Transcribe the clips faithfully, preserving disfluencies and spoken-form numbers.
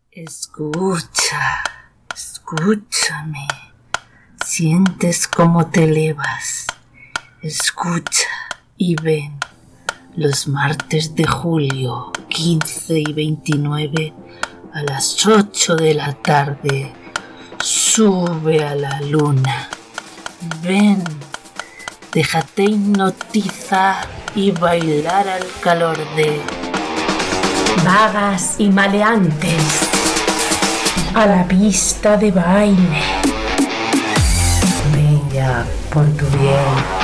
Escucha, escúchame. Sientes cómo te elevas. Escucha y ven. Los martes de julio, quince y veintinueve, a las ocho de la tarde, sube a la luna. Ven, déjate hipnotizar y bailar al calor de vagas y maleantes a la pista de baile. Venga, por tu bien.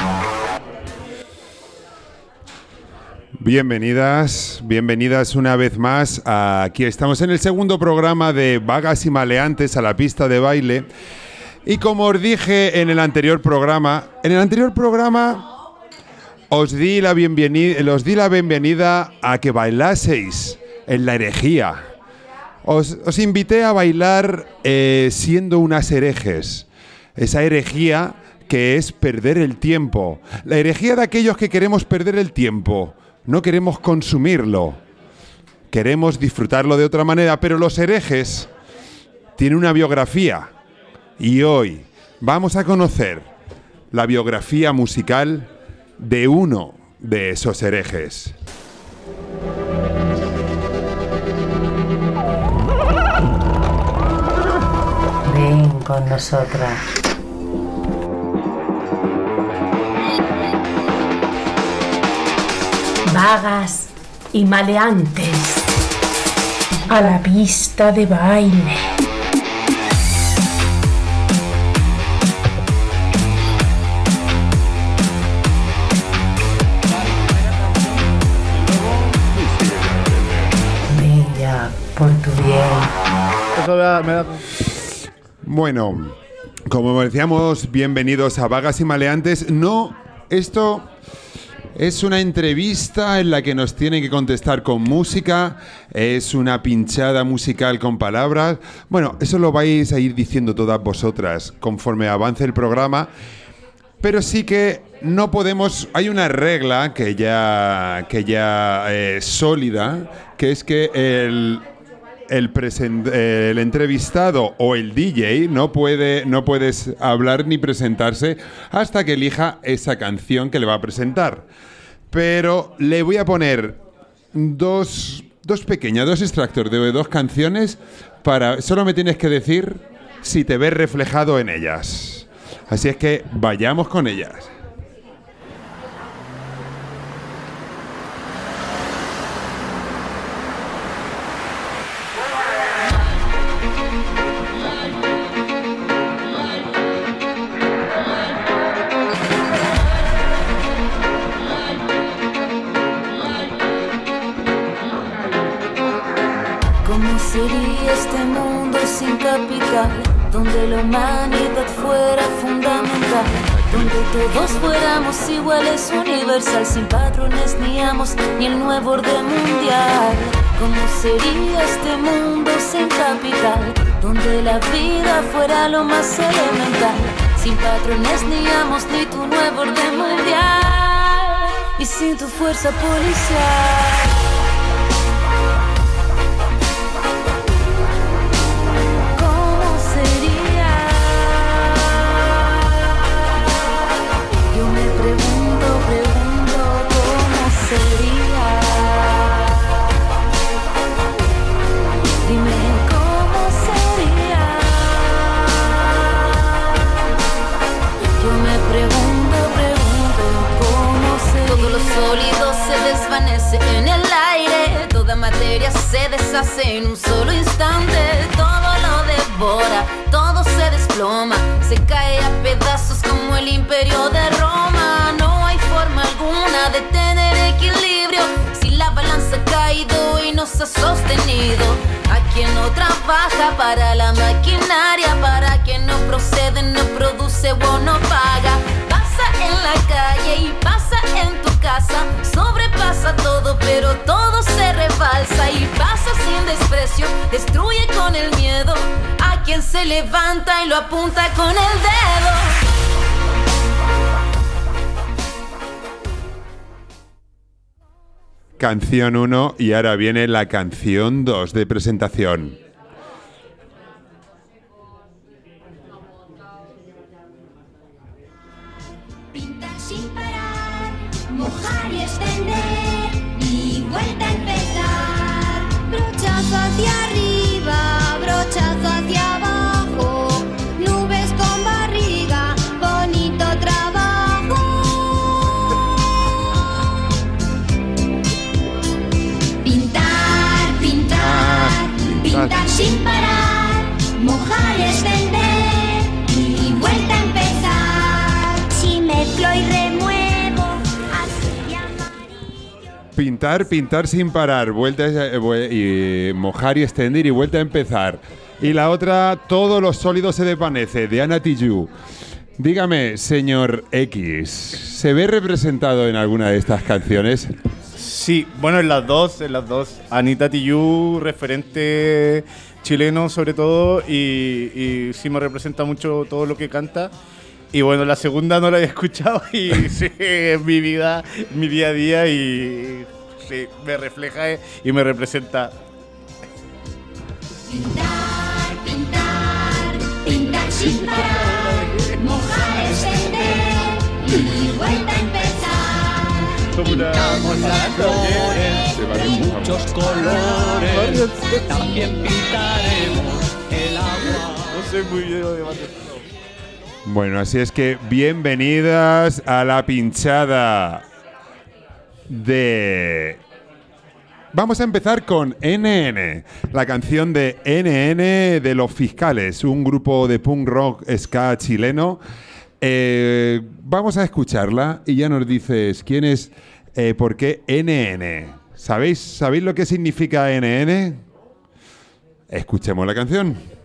Bienvenidas, bienvenidas una vez más. Aquí estamos en el segundo programa de Vagas y Maleantes a la pista de baile. Y como os dije en el anterior programa, en el anterior programa os di la bienvenida, os di la bienvenida a que bailaseis en la herejía. Os, os invité a bailar eh, siendo unas herejes. Esa herejía que es perder el tiempo. La herejía de aquellos que queremos perder el tiempo. No queremos consumirlo, queremos disfrutarlo de otra manera, pero los herejes tienen una biografía y hoy vamos a conocer la biografía musical de uno de esos herejes. Ven con nosotras. Vagas y maleantes a la pista de baile. Venga, por tu bien. Bueno, como decíamos, bienvenidos a Vagas y Maleantes. No, esto... es una entrevista en la que nos tienen que contestar con música, es una pinchada musical con palabras. Bueno, eso lo vais a ir diciendo todas vosotras conforme avance el programa, pero sí que no podemos... Hay una regla que ya, que ya es sólida, que es que el... El, present, eh, el entrevistado o el D J no puede no puedes hablar ni presentarse hasta que elija esa canción que le va a presentar. Pero le voy a poner dos, dos pequeñas, dos extractos de dos canciones para... Solo me tienes que decir si te ves reflejado en ellas. Así es que vayamos con ellas. Donde la humanidad fuera fundamental, donde todos fuéramos iguales, universal, sin patrones ni amos, ni el nuevo orden mundial. ¿Cómo sería este mundo sin capital? Donde la vida fuera lo más elemental, sin patrones ni amos, ni tu nuevo orden mundial, y sin tu fuerza policial. Sólido se desvanece en el aire, toda materia se deshace en un solo instante, todo lo devora, todo se desploma, se cae a pedazos como el imperio de Roma. No hay forma alguna de tener equilibrio si la balanza ha caído y no se ha sostenido. A quien no trabaja para la maquinaria, para quien no procede, no produce o no paga. Pasa en la calle y pasa en tu casa, sobrepasa todo, pero todo se rebalsa y pasa sin desprecio, destruye con el miedo a quien se levanta y lo apunta con el dedo. Canción uno y ahora viene la canción dos de presentación. Pintar sin parar, mojar y extender y vuelta a empezar. Si mezclo y remuevo, azul y amarillo. Pintar, pintar sin parar, vuelta y mojar y extender y vuelta a empezar. Y la otra, todos los sólidos se desvanece, de Anna Tijoux. Dígame, señor X, ¿se ve representado en alguna de estas canciones? Sí, bueno, en las dos, en las dos. Anita Tijoux, referente chileno sobre todo, y, y sí me representa mucho todo lo que canta. Y bueno, la segunda no la había escuchado y sí, es mi vida, mi día a día y sí, me refleja y me representa. Pintar, pintar, pintar sin parar, mojar, extender y vuelta a empezar. Pintamos las flores de muchos colores, también pintaremos el agua. No sé muy bien de matemáticas. Bueno, así es que bienvenidas a la pinchada de... Vamos a empezar con N N, la canción de N N de Los Fiscales, un grupo de punk rock ska chileno. Eh, vamos a escucharla y ya nos dices quién es, eh, por qué N N. ¿Sabéis, ¿Sabéis lo que significa N N? Escuchemos la canción.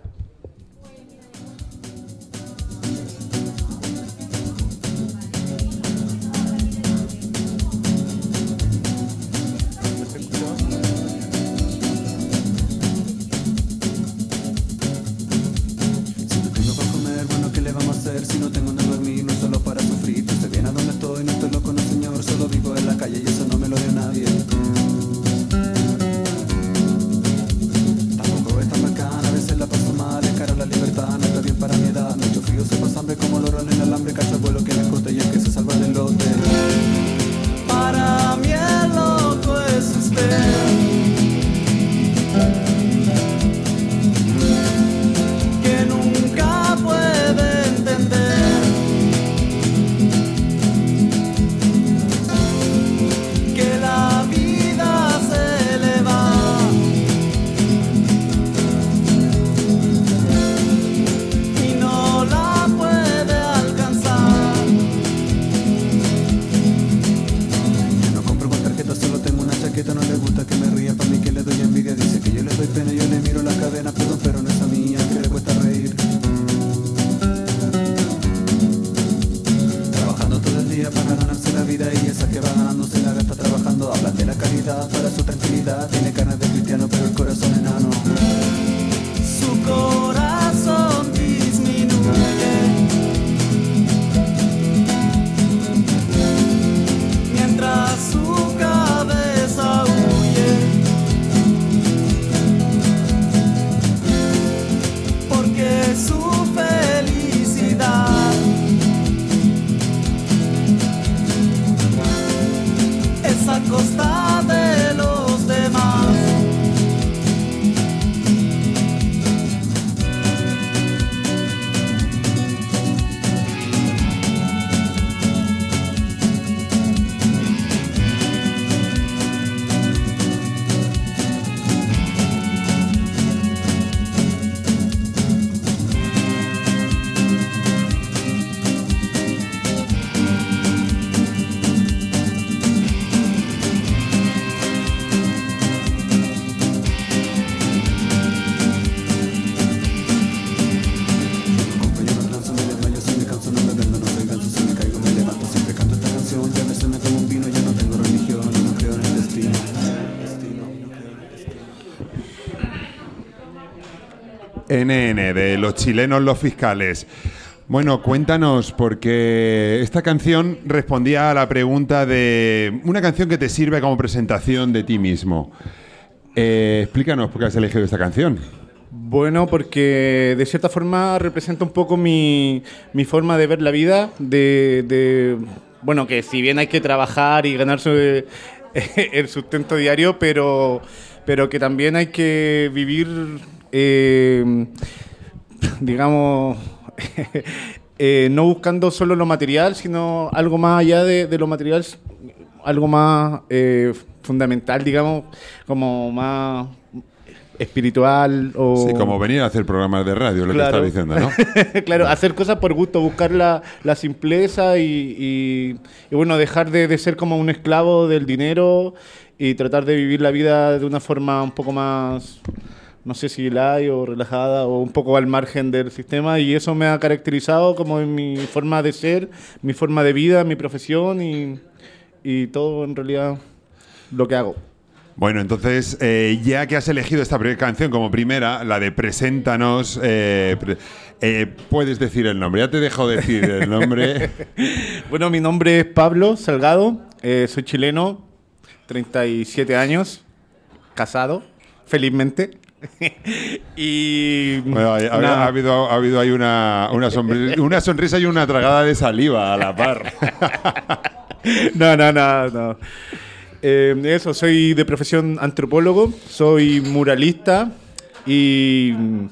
Si no tengo donde dormir, no solo para sufrir. Tú bien a donde estoy, no estoy loco, no señor. Solo vivo en la calle y eso no me lo dio nadie. Tampoco es tan bacana, a veces la paso mal. Encara la libertad, no está bien para mi edad. Mucho frío, se pasa hambre como los roles en el alambre. Cacho el vuelo que me corte y el que se salva del lote. Para mí el loco es usted. Que nunca puede entender que la vida se le va y no la puede alcanzar. Yo no compro con tarjeta, solo tengo una chaqueta. No le gusta que me ría, para mí que le doy envidia. Dice que yo le doy pena, yo le miro la cadena. Perdón, pero no es a mí, a que le cuesta reír. Para ganarse la vida y esa que va ganando se la gasta trabajando. Hablan de la caridad para su tranquilidad. Tiene carne de cristiano pero el corazón enano. Su corazón disminuye mientras su cabeza huye, porque su felicidad a costa de los demás. N N, de los chilenos Los Fiscales. Bueno, cuéntanos, porque esta canción respondía a la pregunta de una canción que te sirve como presentación de ti mismo. Eh, explícanos por qué has elegido esta canción. Bueno, porque de cierta forma representa un poco mi, mi forma de ver la vida, de, de bueno, que si bien hay que trabajar y ganarse el sustento diario, pero, pero que también hay que vivir, eh, digamos, eh, no buscando solo lo material, sino algo más allá de, de lo material, algo más eh, fundamental, digamos, como más espiritual o... Sí, como venir a hacer programas de radio, lo Claro. que estás diciendo, ¿no? Claro, hacer cosas por gusto, buscar la, la simpleza y, y- y, bueno, dejar de, de ser como un esclavo del dinero y tratar de vivir la vida de una forma un poco más, no sé si light o relajada o un poco al margen del sistema, y eso me ha caracterizado como en mi forma de ser, mi forma de vida, mi profesión y, y todo en realidad lo que hago. Bueno, entonces, eh, ya que has elegido esta primera canción como primera, la de Preséntanos, eh, pre- eh, puedes decir el nombre. Ya te dejo decir el nombre. Bueno, mi nombre es Pablo Salgado, eh, soy chileno, treinta y siete años, casado, felizmente. y Bueno, ha, ha- nada. ha habido, ha habido ahí una, una, sonri- una sonrisa y una tragada de saliva a la par. No, no, no, no. Eh, eso, soy de profesión antropólogo, soy muralista y mm,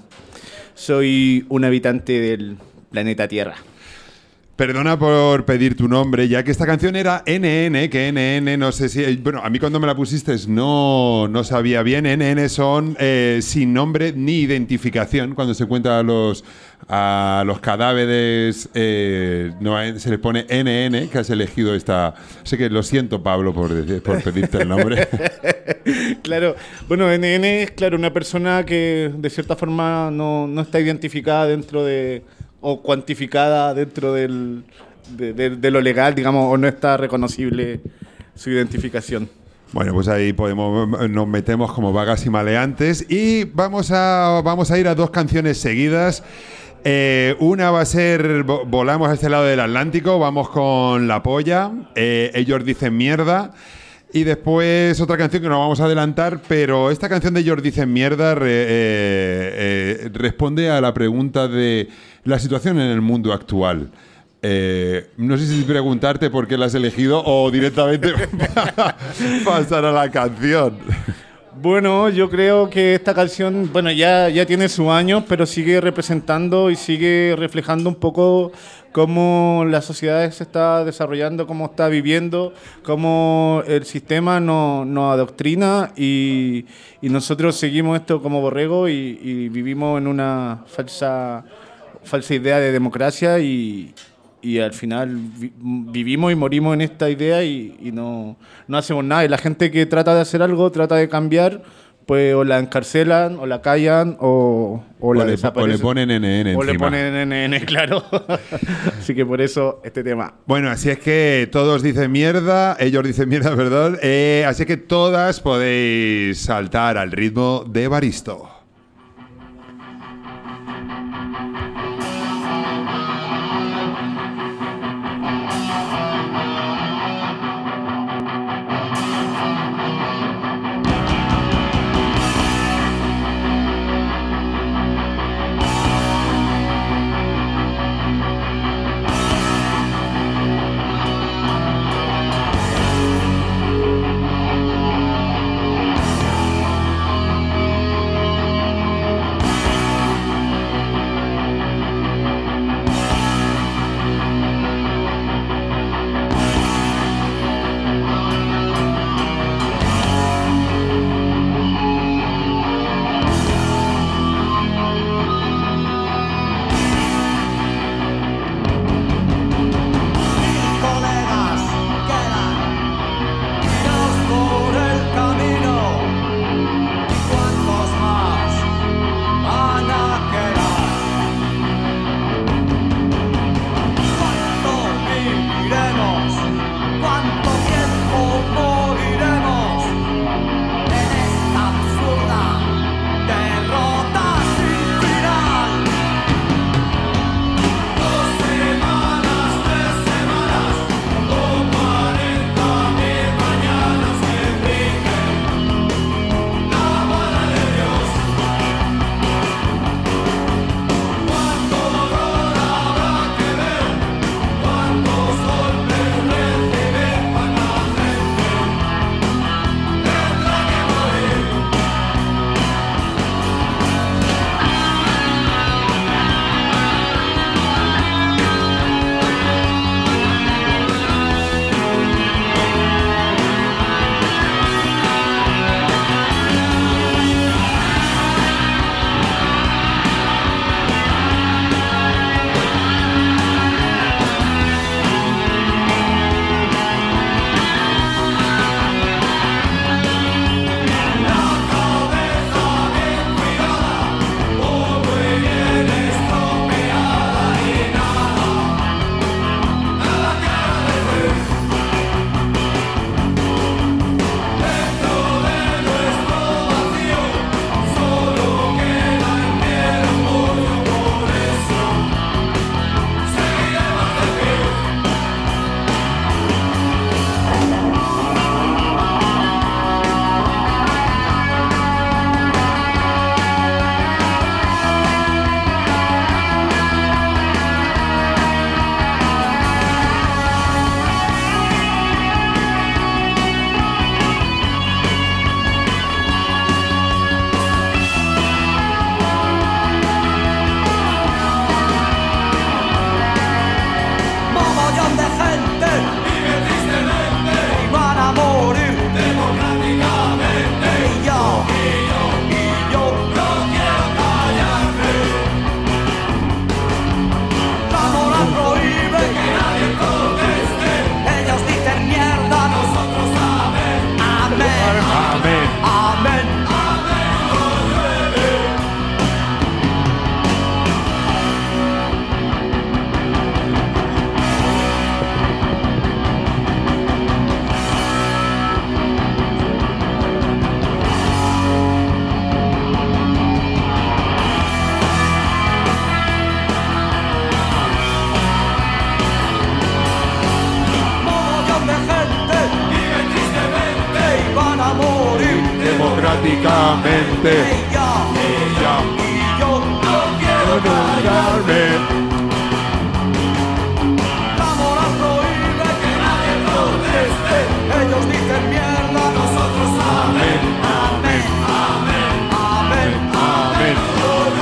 soy un habitante del planeta Tierra. Perdona por pedir tu nombre, ya que esta canción era N N, que N N, no sé si... Bueno, a mí cuando me la pusiste no, no sabía bien. N N son eh, sin nombre ni identificación. Cuando se cuenta a los, a los cadáveres, eh, no, eh, se le pone N N, que has elegido esta... Sé que lo siento, Pablo, por, decir- por pedirte el nombre. Claro, bueno, N N es, claro, una persona que de cierta forma no, no está identificada dentro de, o cuantificada dentro del, de, de- de lo legal, digamos, o no está reconocible su identificación. Bueno, pues ahí podemos, nos metemos como vagas y maleantes y vamos a, vamos a ir a dos canciones seguidas. Eh, una va a ser, vo- volamos a este lado del Atlántico, vamos con La Polla, eh, ellos dicen mierda. Y después otra canción que nos vamos a adelantar, pero esta canción de ellos dicen mierda re- eh, eh, responde a la pregunta de la situación en el mundo actual. Eh, no sé si preguntarte por qué la has elegido o directamente pasar a la canción. Bueno, yo creo que esta canción, bueno, ya, ya tiene sus años, pero sigue representando y sigue reflejando un poco cómo la sociedad se está desarrollando, cómo está viviendo, cómo el sistema nos no adoctrina y, y nosotros seguimos esto como borrego y, y vivimos en una falsa, falsa idea de democracia y, y al final vi- vivimos y morimos en esta idea y, y no, no hacemos nada. Y la gente que trata de hacer algo, trata de cambiar, pues o la encarcelan, o la callan, o, o O la le, o desaparecen. le ponen N N O le encima. ponen N N, claro. Así que por eso este tema. Bueno, así es que todos dicen mierda, ellos dicen mierda, perdón. Eh, así que todas podéis saltar al ritmo de Baristo. Thank mente. Ella, Ella, y yo no quiero callarme. La moral prohíbe que nadie proteste. Ellos dicen mierda, nosotros amén, amén, amén, amén, amén.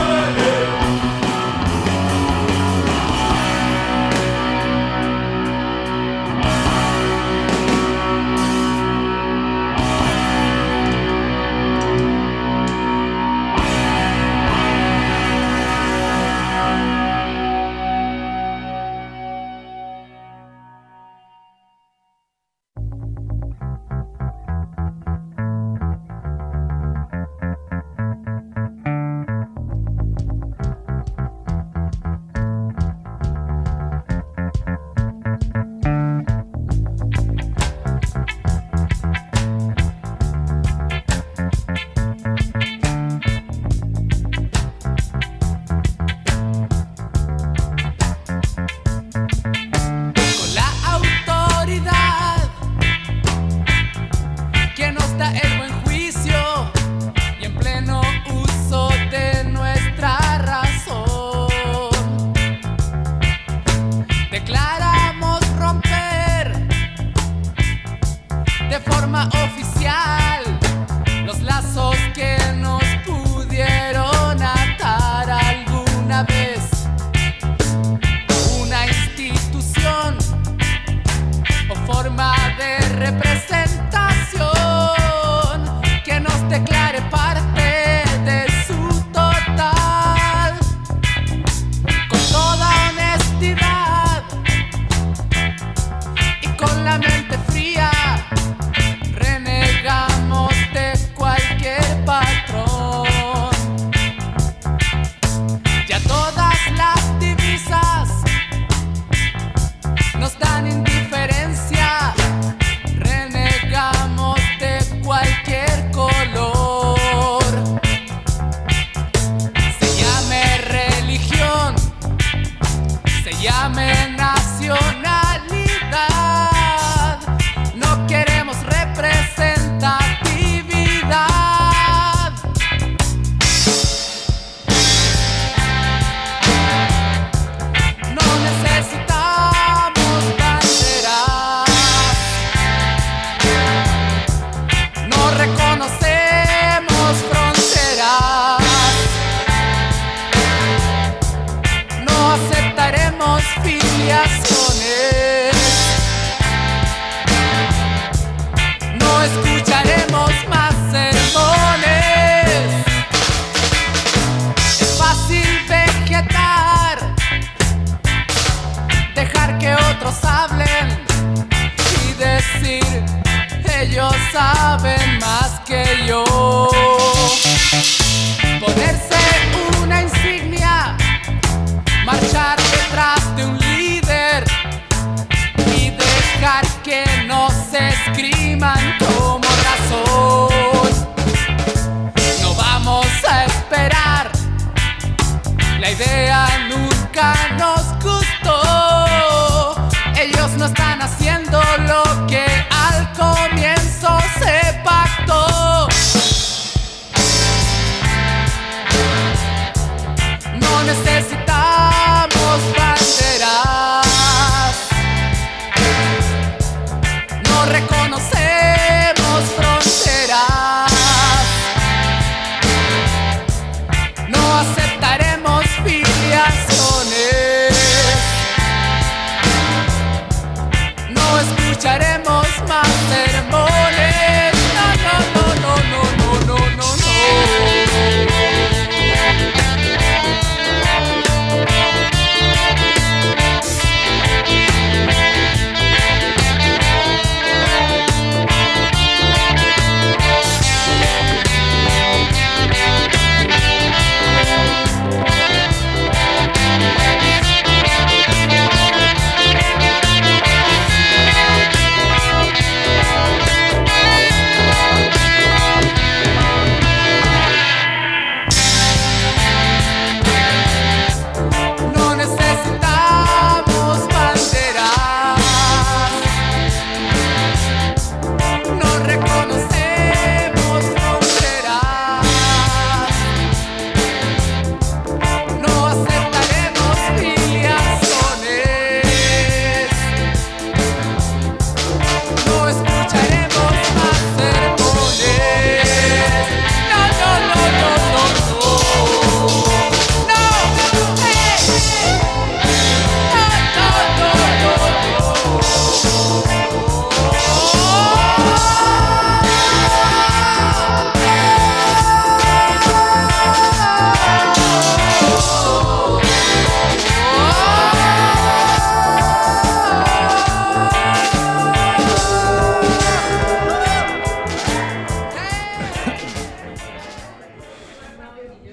saben más que yo. Ponerse una insignia, marchar detrás de un líder y dejar que nos escriban como razón. No vamos a esperar, la idea nunca nos gustó. Ellos no están haciendo lo que al comienzo se pactó. No necesitamos banderas, no reconocemos fronteras, no aceptaremos filiaciones.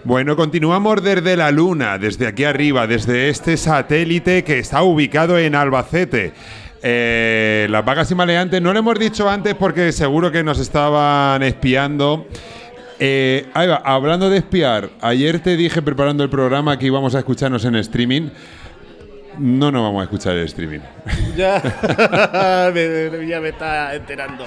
Bueno, continuamos desde la Luna, desde aquí arriba, desde este satélite que está ubicado en Albacete. Eh, las vagas y maleantes, no lo hemos dicho antes porque seguro que nos estaban espiando. Eh, ahí va, hablando de espiar, ayer te dije preparando el programa que íbamos a escucharnos en streaming. No nos vamos a escuchar el streaming. Ya, me, ya me está enterando.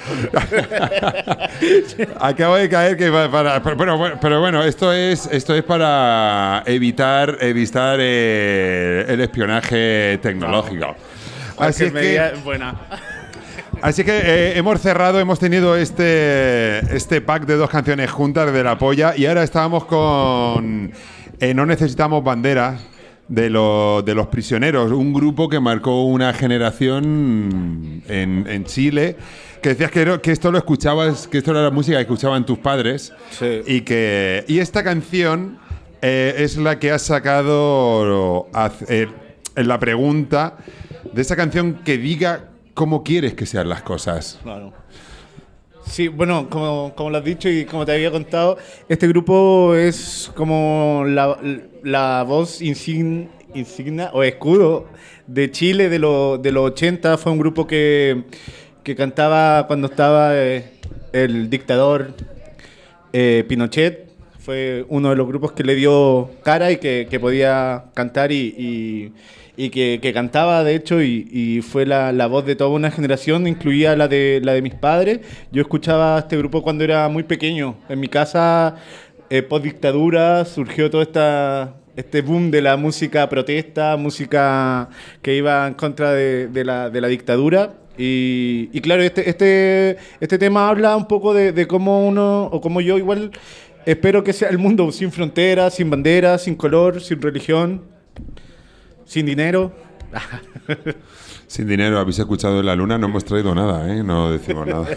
Acabo de caer que va para, pero, pero, pero bueno, esto es esto es para evitar evitar eh, el espionaje tecnológico. No, así es que buena. Así que eh, hemos cerrado, hemos tenido este este pack de dos canciones juntas de La Polla y ahora estábamos con eh, No Necesitamos Bandera. De, lo, de Los Prisioneros, un grupo que marcó una generación en, en Chile, que decías que, que esto lo escuchabas, que esto era la música que escuchaban tus padres, sí. y que y esta canción eh, es la que has sacado eh, en la pregunta de esa canción que diga cómo quieres que sean las cosas. Claro. Sí, bueno, como, como lo has dicho y como te había contado, este grupo es como la, la voz insign, insignia o escudo de Chile de, lo, de los ochenta. Fue un grupo que, que cantaba cuando estaba eh, el dictador eh, Pinochet. Fue uno de los grupos que le dio cara y que, que podía cantar y... y y que, que cantaba, de hecho, y, y fue la, la voz de toda una generación, incluía la de, la de mis padres. Yo escuchaba este grupo cuando era muy pequeño. En mi casa, eh, post-dictadura, surgió todo esta, este boom de la música protesta, música que iba en contra de, de, la, de la dictadura. Y, y claro, este, este, este tema habla un poco de, de cómo uno, o cómo yo igual, espero que sea el mundo sin fronteras, sin banderas, sin color, sin religión. Sin dinero. Sin dinero, habéis escuchado en La Luna, no hemos traído nada, ¿eh? No decimos nada.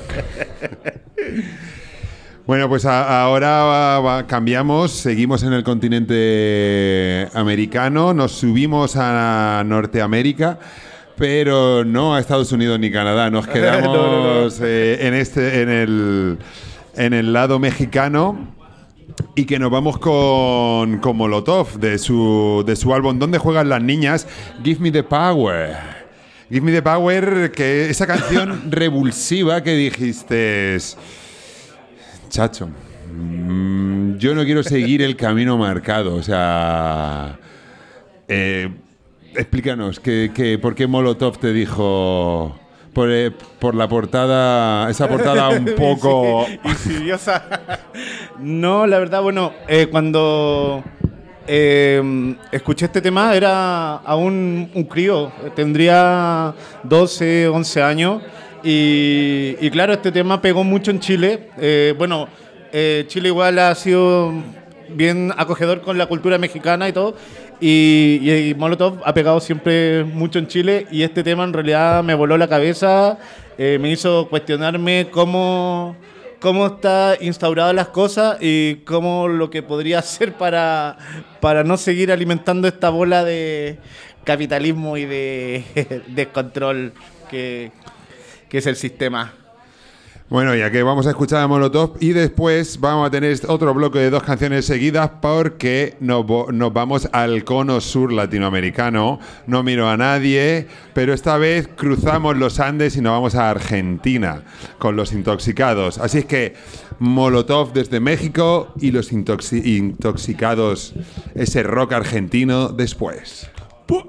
Bueno, pues a, ahora va, va, cambiamos, seguimos en el continente americano, nos subimos a Norteamérica, pero no a Estados Unidos ni Canadá, nos quedamos no, no, no. Eh, en, este, en, el, en el lado mexicano. Y que nos vamos con, con Molotov, de su, de su álbum ¿Dónde juegan las niñas? Give Me the Power. Give Me the Power, que esa canción revulsiva que dijiste, chacho, mmm, yo no quiero seguir el camino marcado. O sea, eh, explícanos, que, que, ¿por qué Molotov te dijo... Por, eh, por la portada, esa portada un poco... insidiosa. No, la verdad, bueno, eh, cuando eh, escuché este tema era aún un crío, tendría doce, once años y, y claro, este tema pegó mucho en Chile. Eh, bueno, eh, Chile igual ha sido bien acogedor con la cultura mexicana y todo. Y, y Molotov ha pegado siempre mucho en Chile y este tema en realidad me voló la cabeza, eh, me hizo cuestionarme cómo, cómo está instauradas las cosas y cómo lo que podría hacer para, para no seguir alimentando esta bola de capitalismo y de descontrol que, que es el sistema. Bueno, ya que vamos a escuchar a Molotov y después vamos a tener otro bloque de dos canciones seguidas porque nos, nos vamos al cono sur latinoamericano. No miro a nadie, pero esta vez cruzamos los Andes y nos vamos a Argentina con Los Intoxicados. Así es que Molotov desde México y Los Intoxi- Intoxicados, ese rock argentino después. ¡Puh!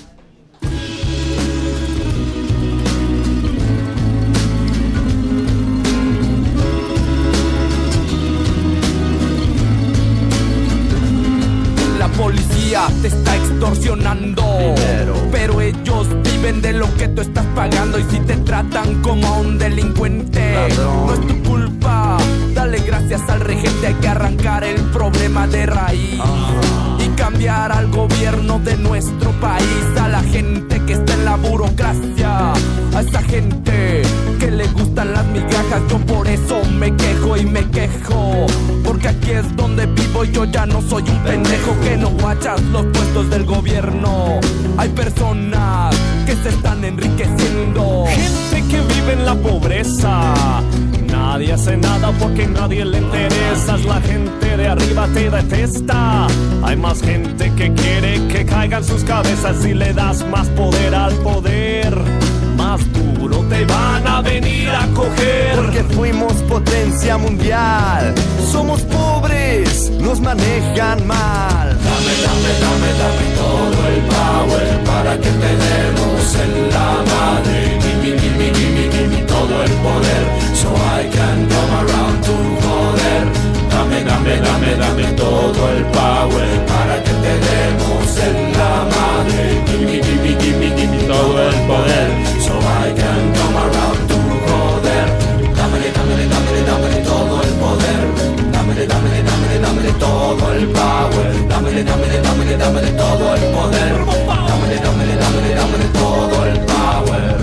Policía te está extorsionando dinero, pero ellos viven de lo que tú estás pagando. Y si te tratan como a un delincuente, ladrón, no es tu culpa. Dale gracias al regente, hay que arrancar el problema de raíz uh-huh. y cambiar al gobierno de nuestro país. A la gente que está en la burocracia, a esa gente que le gustan las migajas. Yo por eso me quejo y me quejo, porque aquí es donde vivo. Yo ya no soy un pendejo que no guachas los puestos del gobierno. Hay personas que se están enriqueciendo, gente que vive en la pobreza. Nadie hace nada porque nadie le interesas. La gente de arriba te detesta. Hay más gente que quiere que caigan sus cabezas. Y le das más poder al poder, más duro te van a venir a coger. Porque fuimos potencia mundial. Somos pobres, nos manejan mal. Dame, dame, dame, dame todo el power para que te demos en la madre. Gimme, gimme, gimme, gimme todo el poder, so I can come around to joder. Dame, dame, dame, dame todo el power para que te demos en la madre. Gimme, gimme, gimme, gimme todo el poder, so I can come around to joder. Dámele, dámele, dámele, dámele todo el poder. Dámele, dámele, dámele, dámele todo el power. Dámele, dámele, dámele, dámele todo el poder. Dámele, dámele, dámele, dámele todo el power.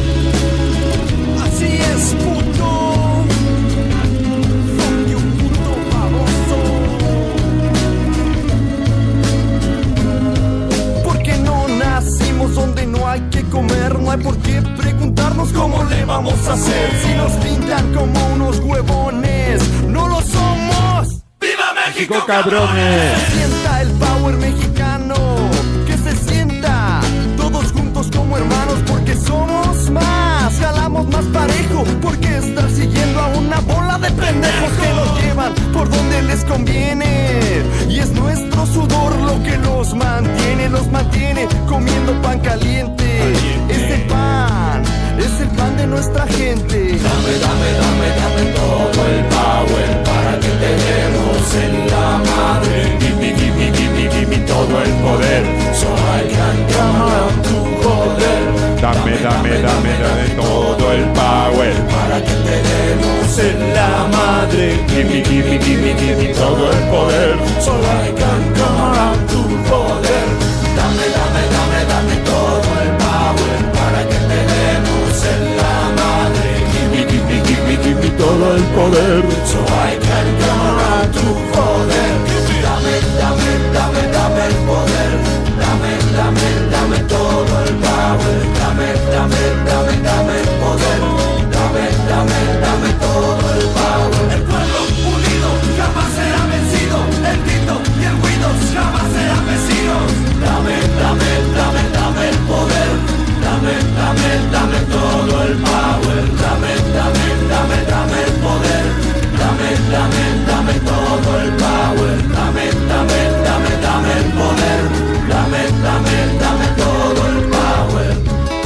Así es, puto. Fuck you, puto baboso. Porque no nacimos donde no hay que comer. No hay por qué preguntarnos cómo le vamos a hacer. Si nos pintan como unos huevones, no lo somos. ¡Viva México, cabrones! Que se sienta el power mexicano, que se sienta todos juntos como hermanos, porque somos más, jalamos más parejo, porque estar siguiendo a una bola de pendejos que nos llevan por donde les conviene. Y es nuestro sudor lo que los mantiene, los mantiene comiendo pan caliente. Es el pan, es el pan de nuestra gente. Dame, dame, dame, dame todo el power para que te demos en la madre. Gimme, gimme, gimme, gimme todo el poder, so I can come around to joder. Dame, dame, dame, dame todo el power para que te demos en la madre. Gimme, gimme, gimme, gimme todo el poder, so I can come around to joder. Dame, dame, dame, dame todo el power para que te demos en la madre. Gimme, gimme, gimme, gimme todo el poder, so I can come around to joder. Dame, dame, dame, dame el poder. Dame, dame, dame todo el power. Dame, dame, dame, dame el poder. Dame, dame, dame todo el power. El pueblo unido jamás será vencido. El grito y el ruido jamás serán vecinos. Dame, dame, dame, dame el poder. Dame, dame, dame todo el power. Dame, dame, dame, dame el poder. Dame, dame, dame todo el power. Dame, dame, dame, dame el poder. Dame, dame, dame todo el power.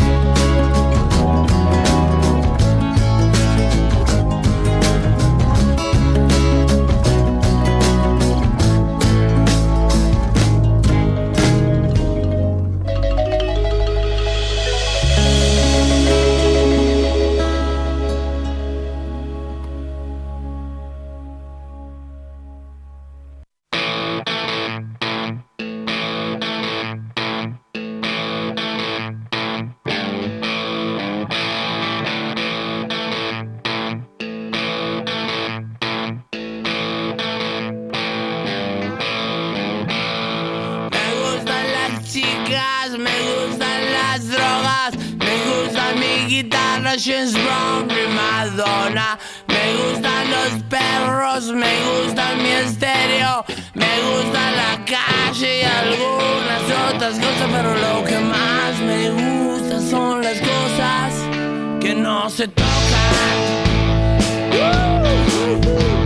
James Brown, primadonna. Me gustan los perros, me gusta mi estéreo, me gusta la calle y algunas otras cosas, pero lo que más me gusta son las cosas que no se tocan. Uh-huh.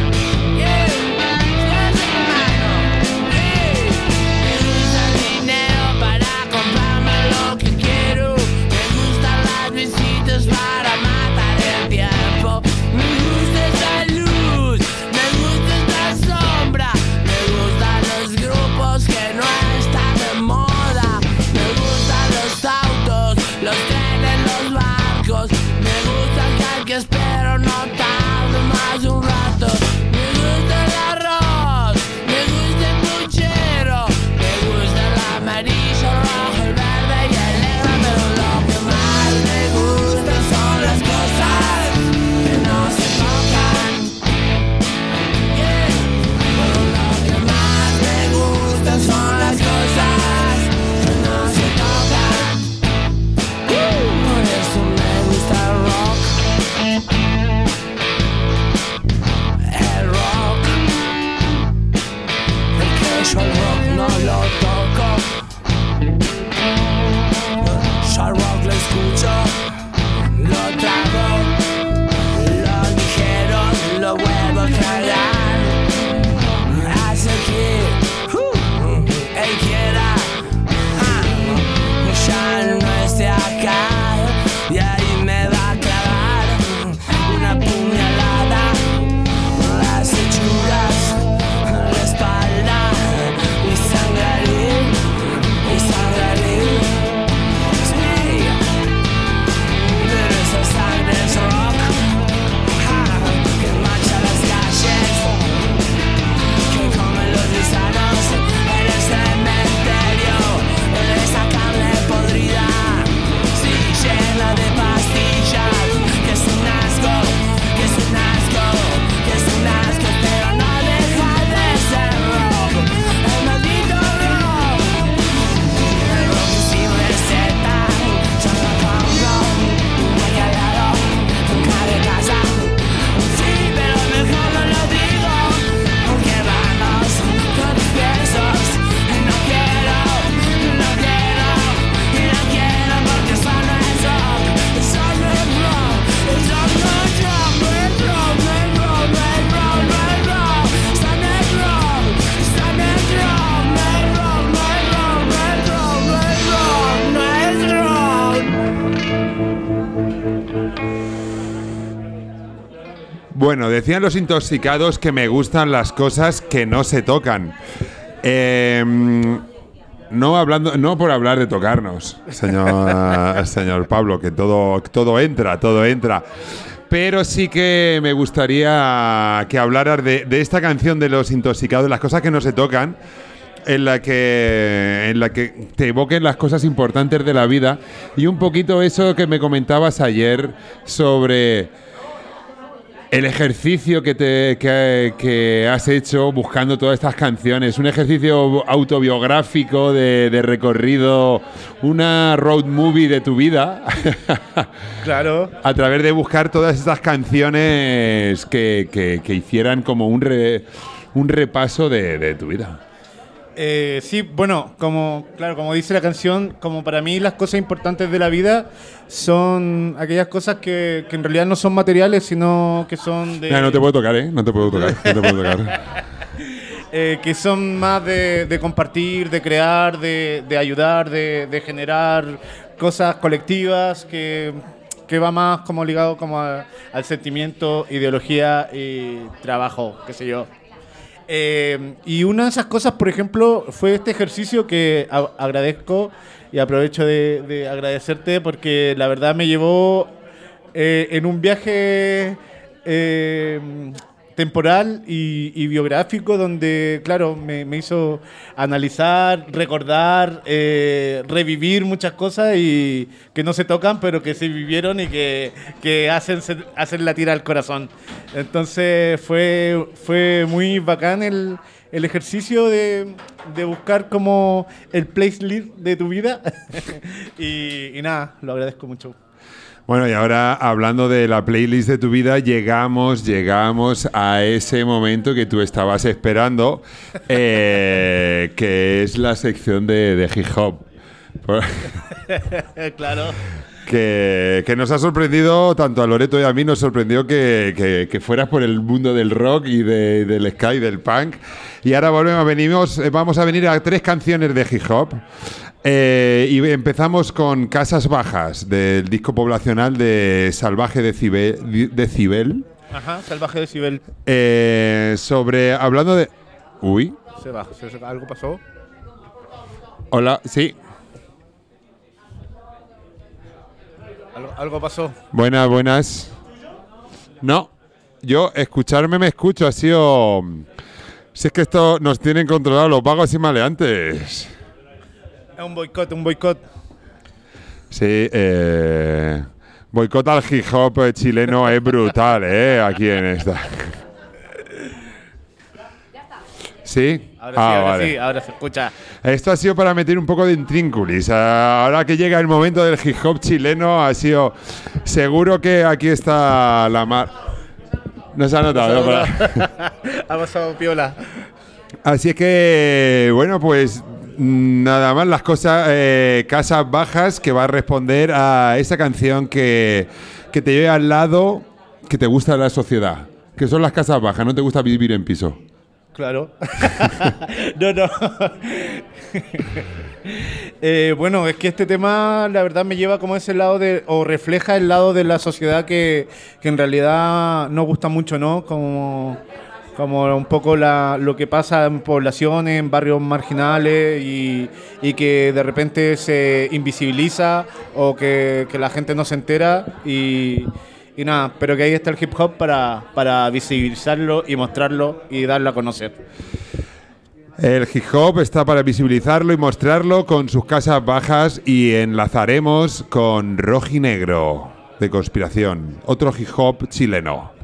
Para matar el tiempo. Me gusta esa luz, me gusta esta sombra, me gustan los grupos que no están de moda, me gustan los autos, los trenes, los barcos, me gusta que Yo el rock no lo toco, yo el rock lo escucho, lo trago, lo ligero, lo vuelvo a tragar. Hace que uh, él quiera uh, ya no esté acá, y ahí me va a clavar una puñalada, las hechuras, la espalda, y sangraré, y sangraré. Sí, pero esa sangre es rock, ja, que mancha las calles, que comen los gusanos en el cementerio, en esa carne podrida, sí, llena de pastillas, que es un asco, que es un asco, que es un asco, pero no deja de ser rock, el maldito rock, el rock sin receta, yo lo pongo, aquí al lado, nunca de casa, sí, pero mejor no lo digo, porque vamos con tus besos, y no quiero, no quiero, y no quiero, porque eso no es rock, eso no es rock, eso no es rock, no es rock, no es rock, no es rock, no es rock, eso no es rock, eso no es rock, no es rock, no es rock, no es rock, no es rock, no es rock. Bueno, decían los intoxicados que me gustan las cosas que no se tocan. Eh, no hablando, no por hablar de tocarnos, señor, señor Pablo, que todo, todo entra, todo entra. Pero sí que me gustaría que hablaras de, de esta canción de los intoxicados, las cosas que no se tocan, en la que en la que te evoquen las cosas importantes de la vida, y un poquito eso que me comentabas ayer sobre el ejercicio que, te, que, que has hecho buscando todas estas canciones, un ejercicio autobiográfico de, de recorrido, una road movie de tu vida. Claro. A través de buscar todas estas canciones que, que, que hicieran como un, re, un repaso de, de tu vida. Eh, sí, bueno, como claro, como dice la canción, como para mí las cosas importantes de la vida son aquellas cosas que, que en realidad no son materiales, sino que son de... No, no te puedo tocar, ¿eh? No te puedo tocar, no te puedo tocar. eh, que son más de, de compartir, de crear, de, de ayudar, de, de generar cosas colectivas, que, que va más como ligado como a, al sentimiento, ideología y trabajo, qué sé yo. Eh, y una de esas cosas, por ejemplo, fue este ejercicio que a- agradezco y aprovecho de, de agradecerte, porque la verdad me llevó eh, en un viaje eh, temporal y, y biográfico, donde, claro, me, me hizo analizar, recordar, eh, revivir muchas cosas y que no se tocan, pero que se vivieron y que, que hacen, hacen latir al corazón. Entonces fue, fue muy bacán el, el ejercicio de, de buscar como el playlist de tu vida. y, y nada, lo agradezco mucho. Bueno, y ahora hablando de la playlist de tu vida, llegamos, llegamos a ese momento que tú estabas esperando, eh, que es la sección de, de hip hop. Claro. Que, que nos ha sorprendido, tanto a Loreto y a mí, nos sorprendió que, que, que fueras por el mundo del rock y de, del ska y del punk. Y ahora volvemos, venimos, vamos a venir a tres canciones de hip hop. Eh, y empezamos con Casas Bajas, del disco poblacional de Salvaje Decibel. Decibel. Ajá, Salvaje Decibel. Eh, sobre, hablando de... Uy. Se va, se, se, ¿algo pasó? Hola, sí. Algo, algo pasó. Buenas, buenas. No, yo escucharme me escucho, ha sido... Si es que esto nos tienen controlados los vagos y maleantes. Es un boicot, un boicot. Sí, eh... boicot al hip hop chileno es brutal, ¿eh? Aquí en esta. ¿Sí? Ahora ah, sí, ahora vale. sí, ahora se escucha. Esto ha sido para meter un poco de intrínculis. Ahora que llega el momento del hip hop chileno, ha sido... Seguro que aquí está la mar... No se ha notado, ¿no? Ha pasado piola. Así es que, bueno, pues nada más las cosas, eh, Casas Bajas, que va a responder a esa canción que, que te lleve al lado que te gusta de la sociedad, que son las casas bajas, no te gusta vivir en piso. Claro. no, no. eh, bueno, es que este tema, la verdad, me lleva como ese lado de, o refleja el lado de la sociedad que, que en realidad nos gusta mucho, ¿no? Como, como un poco la, lo que pasa en poblaciones, en barrios marginales y, y que de repente se invisibiliza o que, que la gente no se entera y... Y nada, pero que ahí está el hip hop para, para visibilizarlo y mostrarlo y darlo a conocer. El hip hop está para visibilizarlo y mostrarlo con sus casas bajas y enlazaremos con Rojinegro de Conspiración, otro hip hop chileno.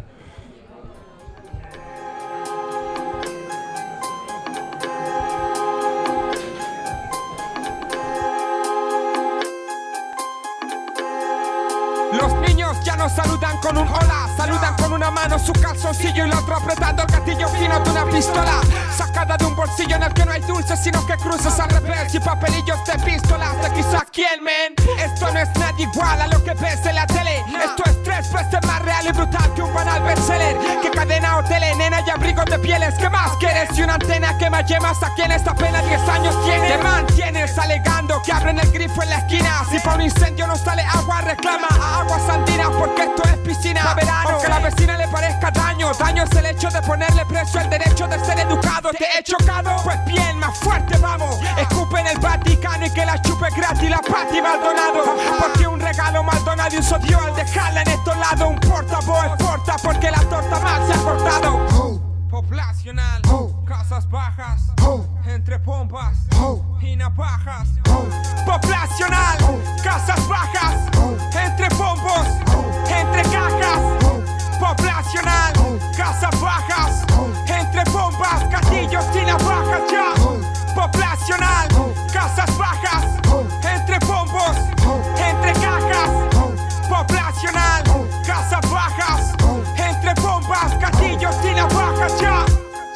Saludan con un hola, saludan con una mano su calzoncillo y la otra apretando el gatillo fino de una pistola sacada de un bolsillo en el que no hay dulces sino que cruces al revés y papelillos de pistolas de quizá quién, men. Esto no es nada igual a lo que ves en la tele. Esto es tres veces más real y brutal que un banal bestseller, que cadena o tele, nena y abrigos de pieles. ¿Qué más quieres? Y una antena que más yemas a quien esta pena diez años tiene. Te mantienes alegando que abren el grifo en la esquina. Si para un incendio no sale agua, reclama a aguas andinas porque esto es piscina a verano. Aunque a la vecina le parezca daño, daño es el hecho de ponerle precio al derecho de ser educado. ¿Te he chocado? Pues bien, más fuerte vamos. Escupe en el Vaticano y que la chupe gratis la Pati Maldonado. Porque un regalo Maldonado hizo Dios al dejarla en estos lados. Un portavoz exporta porque la torta mal se ha cortado. Poblacional, casas bajas, entre pompas y navajas. Poblacional, casas bajas, entre pompos, entre cajas. Poblacional, casas bajas, entre bombas, gatillos y navajas ya. Poblacional, casas bajas, entre bombos, entre cajas. Poblacional, casas bajas, entre bombas, gatillos y navajas ya.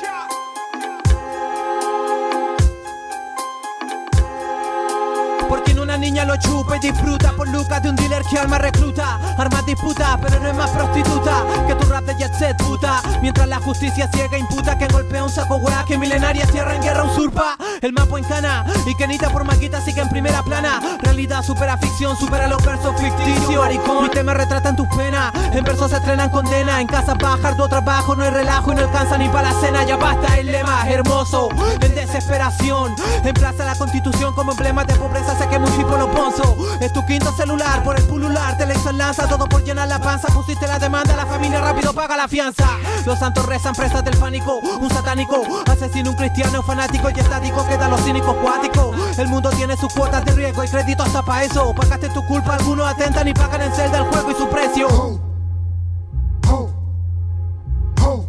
Porque en una niña lo chupa y disfruta por lucas de un dealer que alma recluta. Armas disputa, pero no es más prostituta que tu rap de jet set puta. Mientras la justicia ciega imputa que golpea un saco hueá que milenaria tierra en guerra usurpa. El mapo encana y que nita por maquita sigue en primera plana. Realidad supera ficción, supera los versos ficticios. Maricón, mis temas retratan tus penas. En versos se estrenan condena. En casa baja, arduo trabajo, no hay relajo y no alcanza ni para la cena. Ya basta el lema hermoso, en desesperación. En plaza la Constitución como emblema de pobreza. Sé que muy tipo lo ponzo. Es tu quinto celular por el pulular. Te la hizo en lanza, todo por llenar la panza. Pusiste la demanda, la familia rápido paga la fianza. Los santos rezan presas del pánico. Un satánico, asesino, un cristiano fanático y estático. Quedan los cínicos cuáticos. El mundo tiene sus cuotas de riesgo y crédito hasta pa' eso. Pagaste tu culpa, algunos atentan y pagan en celda el juego y su precio. Oh. Oh. Oh.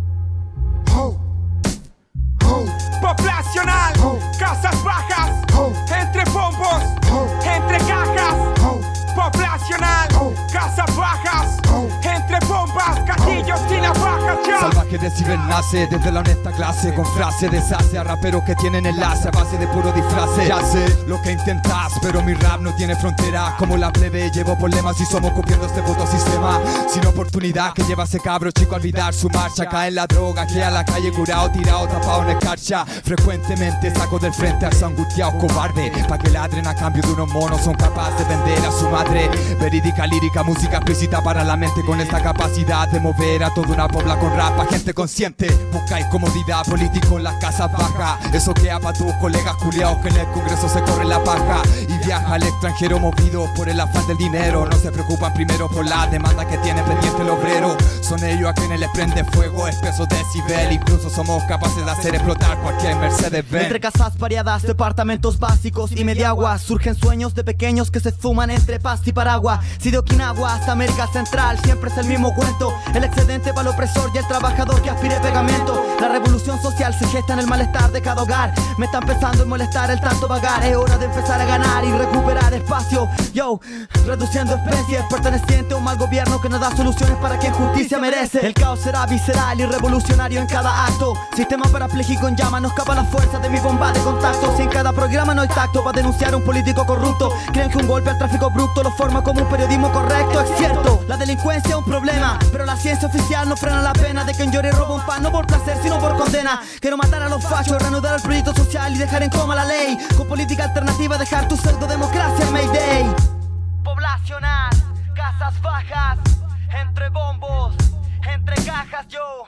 Oh. Oh. Poblacional, oh. Casas bajas, oh. Entre bombos, oh. Entre cajas, oh. Poblacional, oh. Casas bajas, oh. Entre bombas, gatillos y navajas ya. Salvaje decibel nace desde la honesta clase. Con frase deshace a raperos que tienen enlace a base de puro disfrace. Ya sé lo que intentas, pero mi rap no tiene frontera. Como la plebe llevo problemas y somos copiando este puto sistema. Sin oportunidad que lleva ese cabro chico a olvidar su marcha. Cae en la droga, que a la calle curado, tirado, tapado en escarcha. Frecuentemente saco del frente a ese angustiado cobarde, pa' que ladren a cambio de unos monos. Son capaces de vender a su madre. Verídica, lírica, música explícita para la mente. Con esta capacidad de mover a toda una pobla con rap. A gente consciente, buscáis comodidad político en las casas bajas. Eso queda pa' tus colegas culiados que en el congreso se corre la paja. Y viaja al extranjero movido por el afán del dinero. No se preocupan primero por la demanda que tiene pendiente el obrero. Son ellos a quienes les prende fuego espesos decibel. Incluso somos capaces de hacer explotar cualquier Mercedes-Benz. Entre casas variadas, departamentos básicos y mediaguas, surgen sueños de pequeños que se fuman entre paz y paraguas. Si de Okinawa hasta América Central siempre es el mismo cuento. aumento. El excedente para el opresor y el trabajador que aspire pegamento. La revolución social se gesta en el malestar de cada hogar. Me está empezando a molestar el tanto vagar. Es hora de empezar a ganar y recuperar espacio. Yo, reduciendo especies, perteneciente a un mal gobierno que no da soluciones para quien justicia merece. El caos será visceral y revolucionario en cada acto. Sistema parapléjico en llama, no escapa la fuerza de mi bomba de contacto. Si en cada programa no hay tacto para denunciar a un político corrupto, creen que un golpe al tráfico bruto lo forma como un periodismo correcto. Es cierto, la delincuencia es un problema, pero la ciencia oficial no frena la pena de quien llore y roba un pan, no por placer sino por condena. Quiero matar a los fachos, reanudar el proyecto social y dejar en coma la ley. Con política alternativa dejar tu pseudo democracia en Mayday. Poblacional, casas bajas, entre bombos, entre cajas, yo.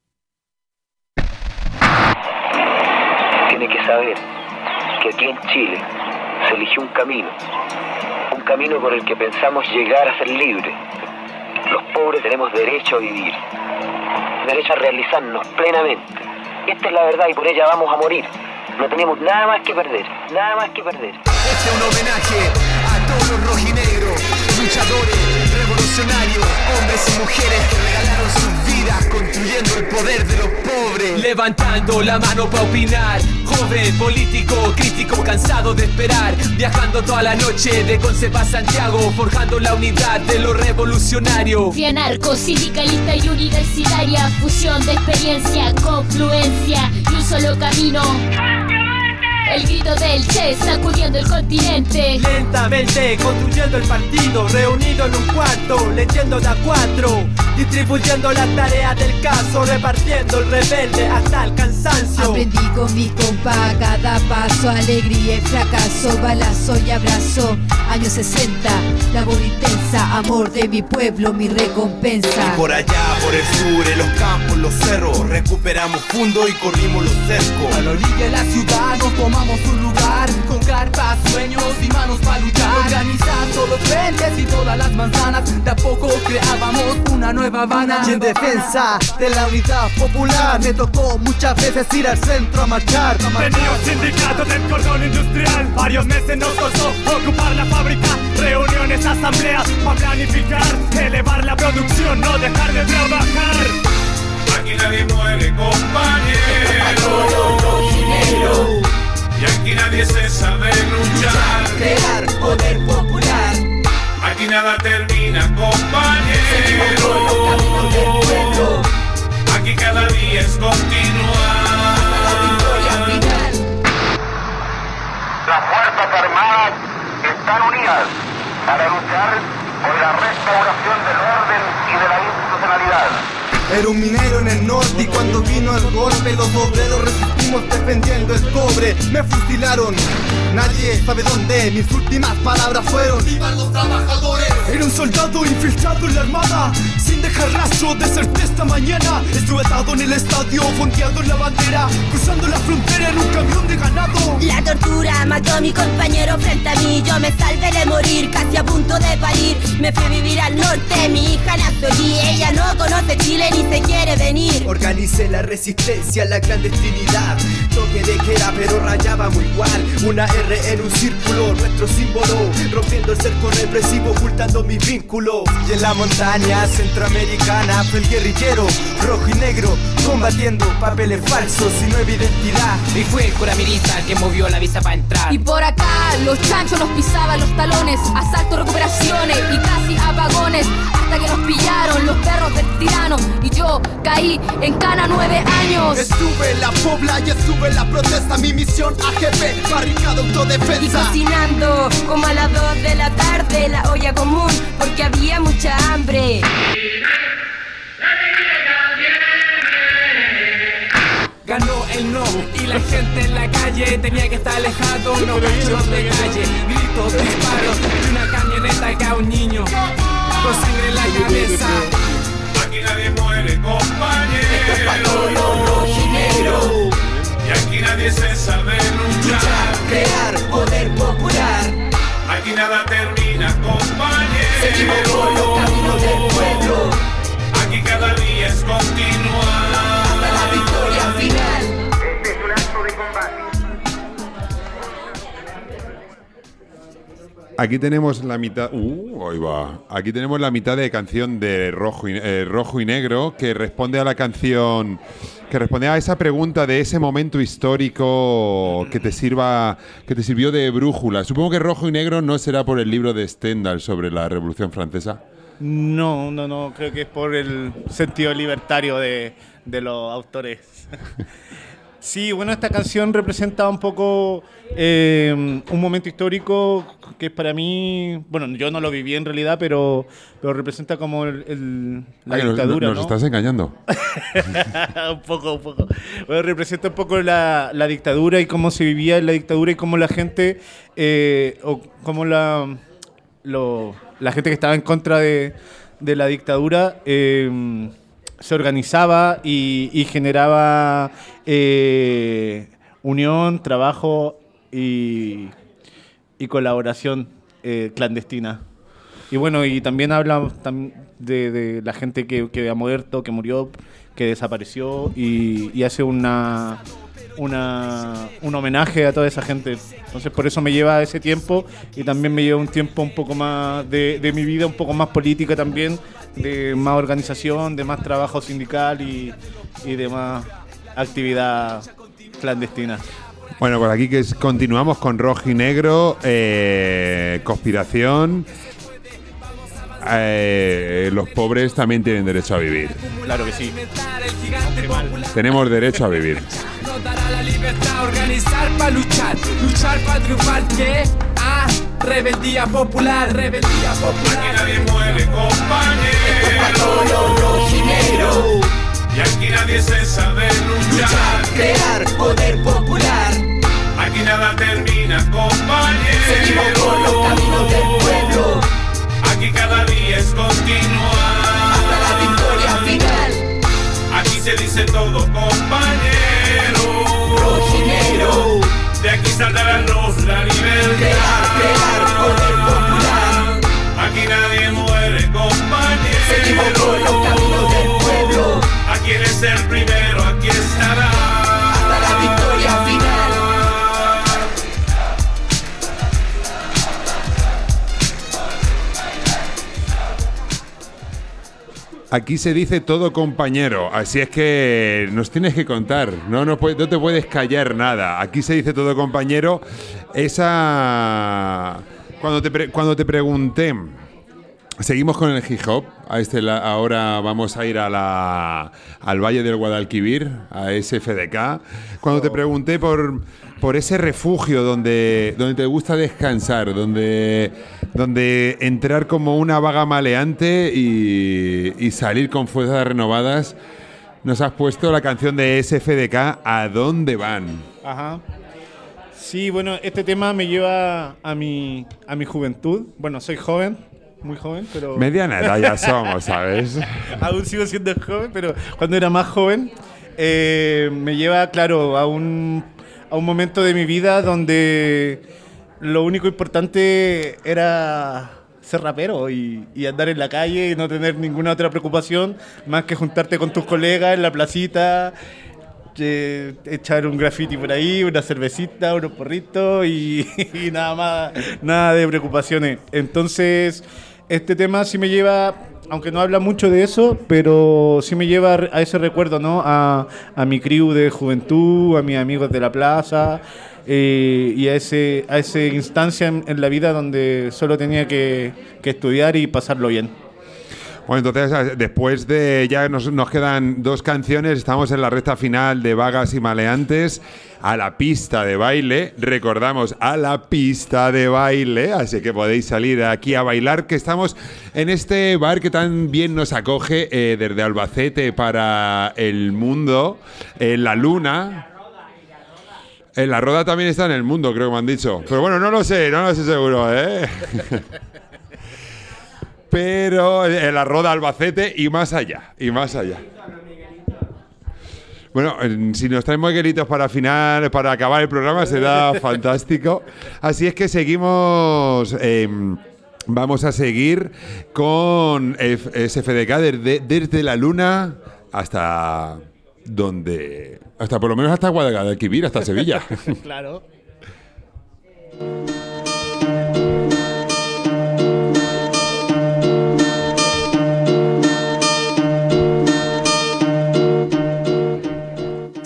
Tiene que saber que aquí en Chile se eligió un camino, un camino por el que pensamos llegar a ser libres. Los pobres tenemos derecho a vivir, derecho a realizarnos plenamente. Esta es la verdad y por ella vamos a morir. No tenemos nada más que perder, nada más que perder. Este es un homenaje a todos los rojinegros, luchadores, revolucionarios, hombres y mujeres que regalaron sus vidas construyendo el poder de los pobres. Levantando la mano para opinar, joven, político, crítico, cansado de esperar. Viajando toda la noche de Concepa a Santiago, forjando la unidad de lo revolucionario. Fui anarco, sindicalista y universitaria, fusión de experiencia, confluencia y un solo camino. El grito del Che sacudiendo el continente. Lentamente construyendo el partido, reunido en un cuarto, leyendo de a cuatro, distribuyendo las tareas del caso, repartiendo el rebelde hasta el cansancio. Aprendí con mi compa cada paso, alegría y fracaso, balazo y abrazo. Años sesenta, labor intensa, amor de mi pueblo, mi recompensa. Y por allá, por el sur, en los campos, los cerros, recuperamos fundos y corrimos los cercos. A la orilla de la ciudad nos tomamos un lugar, con carpas, sueños y manos para luchar. Organizando los frentes y todas las manzanas, de a poco creábamos una nueva Habana. Y en defensa de la unidad popular me tocó muchas veces ir al centro a marchar. Venidos sindicatos del cordón industrial, varios meses nos costó ocupar la fábrica, reuniones, asambleas para planificar, elevar la producción, no dejar de trabajar. Aquí nadie muere, compañero, y aquí nadie se sabe luchar, crear poder popular. Aquí nada termina, compañero. Aquí cada día es continuar. Las Fuerzas Armadas están unidas para luchar por la restauración del orden y de la institucionalidad. Era un minero en el norte y cuando vino el golpe los obreros resistimos defendiendo el cobre. Me fusilaron, nadie sabe dónde, mis últimas palabras fueron: ¡vivan los trabajadores! Era un soldado infiltrado en la armada, sin dejar rastro, deserté esta mañana. Estuve atado en el estadio, fondeando en la bandera, cruzando la frontera en un camión de ganado. La tortura mató a mi compañero frente a mí, yo me salvé de morir, casi a punto de parir. Me fui a vivir al norte, mi hija nació allí, ella no conoce Chile ni se quiere venir. Organicé la resistencia, la clandestinidad, toque de queda pero rayábamos igual. Una R en un círculo, nuestro símbolo, rompiendo el cerco represivo, ocultando mis vínculos. Y en la montaña centroamericana fue el guerrillero, rojo y negro, combatiendo papeles falsos y nueva identidad. Y fue el cura militar que movió la visa para entrar. Y por acá los chanchos nos pisaban los talones, asaltos, recuperaciones y casi apagones, hasta que nos pillaron los perros del tirano y yo caí en cana nueve años. Estuve en la pobla y estuve en la protesta, mi misión A G P, barricada autodefensa. Y cocinando como a las dos de la tarde, la olla común, porque había mucha hambre. Ganó el no y la gente en la calle tenía que estar alejado, no cachos de calle, gritos, disparos y una camioneta que a un niño con sangre en la cabeza. Aquí nadie muere, compañero. Esto es para todos los rojinegros. Y aquí nadie se sabe luchar, crear poder popular. Aquí nada termina, compañero. Seguimos por los caminos del pueblo. Aquí cada día es continuar hasta la victoria final. Este es un acto de combate. Aquí tenemos la mitad. Uh, ahí va. Aquí tenemos la mitad de canción de Rojo y, eh, Rojo y Negro, que responde a la canción. Que responde a esa pregunta de ese momento histórico que te sirva. Que te sirvió de brújula. Supongo que Rojo y Negro no será por el libro de Stendhal sobre la Revolución Francesa. No, no, no. Creo que es por el sentido libertario de, de los autores. Sí, bueno, esta canción representa un poco eh, un momento histórico que es para mí, bueno, yo no lo viví en realidad, pero, pero representa como el, el, la Ay, dictadura, nos, nos ¿no? estás engañando. un poco, un poco. Bueno, representa un poco la, la dictadura y cómo se vivía en la dictadura y cómo la gente, eh, o cómo la, lo, la gente que estaba en contra de, de la dictadura eh, se organizaba y, y generaba eh, unión, trabajo y, y colaboración eh, clandestina. Y bueno, y también habla tam- de, de la gente que, que ha muerto, que murió, que desapareció y, y hace una, una, un homenaje a toda esa gente. Entonces por eso me lleva ese tiempo y también me lleva un tiempo un poco más de, de mi vida, un poco más política también, de más organización, de más trabajo sindical y, y de más actividad clandestina. Bueno, por aquí que es, continuamos con Rojo y Negro, eh, conspiración. Eh, los pobres también tienen derecho a vivir. Claro que sí. Tenemos derecho a vivir. Nos dará la libertad, organizar para luchar, luchar para triunfar, que ah, rebeldía popular, rebeldía popular. Aquí nadie muere, compañero. Esto es para todos los rojinegros. Y aquí nadie cesa de luchar, Luchar, crear poder popular. Aquí nada termina, compañero. Seguimos por los caminos del pueblo. Aquí cada día es continuar hasta la victoria final. Aquí se dice todo, compañero. Rojinegro. De aquí saldrá luz la libertad. Crear, crear poder popular. Aquí nadie muere, compañero. Seguimos por los caminos del pueblo. Aquí eres es el primero, aquí estará hasta la victoria final. Aquí se dice todo, compañero, así es que nos tienes que contar, no, no, puedes, no te puedes callar nada. Aquí se dice todo, compañero. Esa... Cuando te, pre... Cuando te pregunté, seguimos con el hip hop, a este la... ahora vamos a ir a la... al Valle del Guadalquivir, a S F D K. Cuando te pregunté por... por ese refugio donde, donde te gusta descansar, donde, donde entrar como una vaga maleante y, y salir con fuerzas renovadas, nos has puesto la canción de S F D K, ¿A dónde van? Ajá. Sí, bueno, este tema me lleva a mi, a mi juventud. Bueno, soy joven, muy joven, pero... Mediana edad ya somos, ¿sabes? Aún sigo siendo joven, pero cuando era más joven, eh, me lleva, claro, a un... a un momento de mi vida donde lo único importante era ser rapero y, y andar en la calle y no tener ninguna otra preocupación más que juntarte con tus colegas en la placita, eh, echar un graffiti por ahí, una cervecita, unos porritos y, y nada más, nada de preocupaciones. Entonces, este tema sí me lleva... aunque no habla mucho de eso, pero sí me lleva a ese recuerdo, ¿no? A, a mi crew de juventud, a mis amigos de la plaza, eh, y a ese a esa instancia en, en la vida donde solo tenía que, que estudiar y pasarlo bien. Bueno, entonces, después de... ya nos, nos quedan dos canciones, estamos en la recta final de Vagas y Maleantes, a la pista de baile, recordamos, a la pista de baile, así que podéis salir aquí a bailar, que estamos en este bar que tan bien nos acoge eh, desde Albacete para el mundo, en La Luna. En La Roda también está en el mundo, creo que me han dicho, pero bueno, no lo sé, no lo sé seguro, ¿eh? Pero en La Roda, Albacete y más allá, y más allá. Bueno, si nos traen Miguelitos para final, para acabar el programa, será fantástico. Así es que seguimos, eh, vamos a seguir con S F D K desde, desde La Luna hasta donde, hasta por lo menos hasta Guadalquivir, hasta Sevilla. Claro.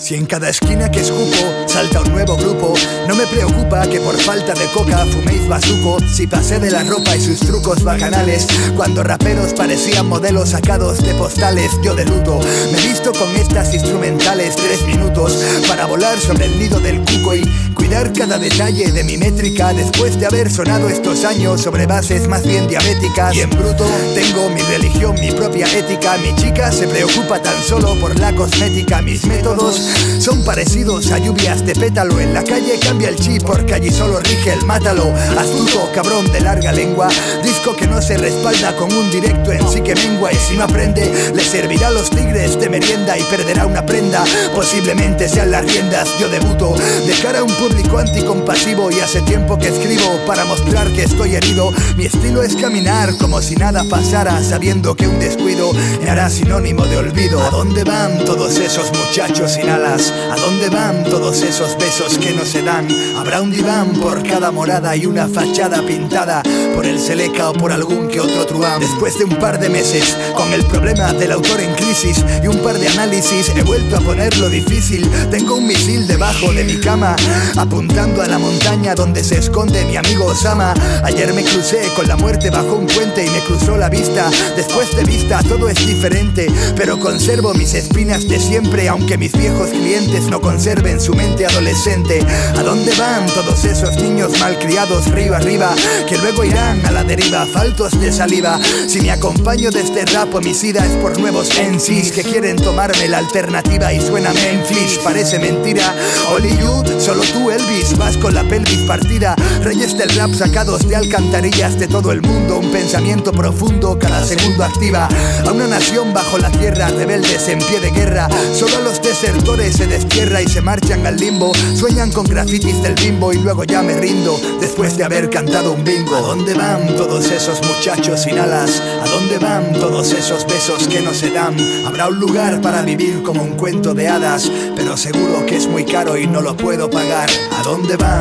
Si en cada esquina que escupo salta un nuevo grupo, no me preocupa que por falta de coca fuméis bazuco. Si pasé de la ropa y sus trucos bacanales, cuando raperos parecían modelos sacados de postales, yo de luto me visto con estas instrumentales tres minutos para volar sobre el nido del cuco y cuidar cada detalle de mi métrica después de haber sonado estos años sobre bases más bien diabéticas. Y en bruto tengo mi religión, mi propia ética. Mi chica se preocupa tan solo por la cosmética. Mis métodos son parecidos a lluvias de pétalo. En la calle cambia el chip porque allí solo rige el mátalo. Astuto, cabrón de larga lengua, disco que no se respalda con un directo en sí que mengua. Y si no aprende, le servirá a los tigres de merienda y perderá una prenda. Posiblemente sean las riendas. Yo debuto de cara a un público anticompasivo y hace tiempo que escribo para mostrar que estoy herido. Mi estilo es caminar como si nada pasara, sabiendo que un descuido me hará sinónimo de olvido. ¿A dónde van todos esos muchachos sin alas? ¿A dónde van todos esos besos que no se dan? Habrá un diván por cada morada y una fachada pintada por el Seleca o por algún que otro truán. Después de un par de meses con el problema del autor en crisis y un par de análisis, he vuelto a ponerlo difícil. Tengo un misil debajo de mi cama apuntando a la montaña donde se esconde mi amigo Osama. Ayer me crucé con la muerte bajo un puente y me cruzó la vista. Después de vista todo es diferente, pero conservo mis espinas de siempre, aunque mis viejos clientes no conserven su mente adolescente. ¿A dónde van todos esos niños malcriados río arriba, que luego irán a la deriva, faltos de saliva? Si me acompaño de este rap homicida es por nuevos M Cs que quieren tomarme la alternativa y suena Memphis. Parece mentira, only you, solo tú Elvis, vas con la pelvis partida. Reyes del rap sacados de alcantarillas de todo el mundo, un pensamiento profundo cada segundo activa a una nación bajo la tierra, rebeldes en pie de guerra. Solo los desertores se destierra y se marchan al limbo. Sueñan con grafitis del Bimbo y luego ya me rindo después de haber cantado un bingo. ¿A dónde van todos esos muchachos sin alas? ¿A dónde van todos esos besos que no se dan? Habrá un lugar para vivir como un cuento de hadas, pero seguro que es muy caro y no lo puedo pagar. ¿A dónde van?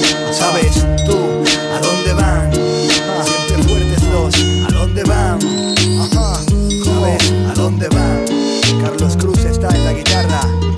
¿Sabes tú? ¿A dónde van? Siempre fuertes dos. ¿A dónde van? Ajá. ¿Sabes? ¿A dónde van? Carlos Cruz está en la guitarra.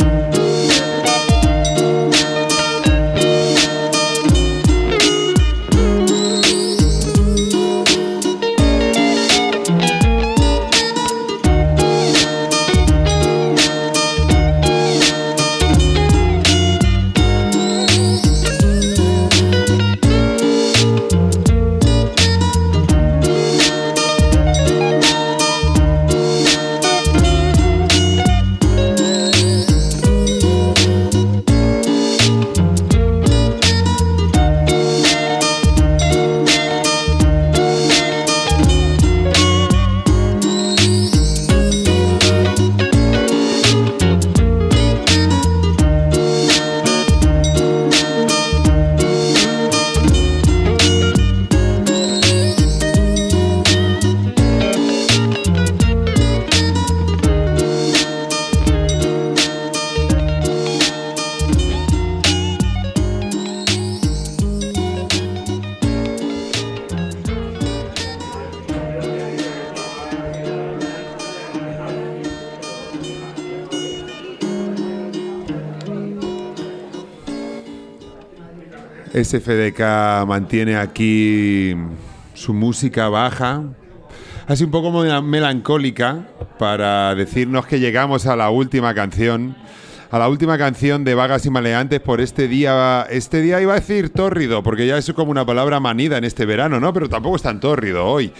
S F D K mantiene aquí su música baja, así un poco melancólica, para decirnos que llegamos a la última canción, a la última canción de Vagas y Maleantes por este día. Este día iba a decir tórrido, porque ya es como una palabra manida en este verano, ¿no? Pero tampoco es tan tórrido hoy.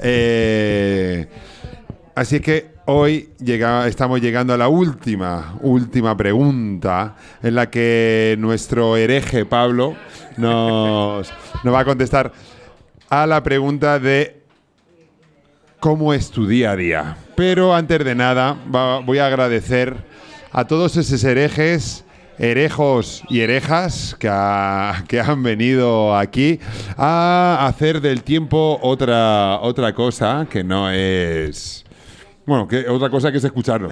Eh, así que hoy llega, estamos llegando a la última, última pregunta, en la que nuestro hereje Pablo nos, nos va a contestar a la pregunta de cómo es tu día a día. Pero antes de nada, va, voy a agradecer a todos esos herejes, herejos y herejas que, ha, que han venido aquí a hacer del tiempo otra, otra cosa que no es... Bueno, que otra cosa que es escucharnos.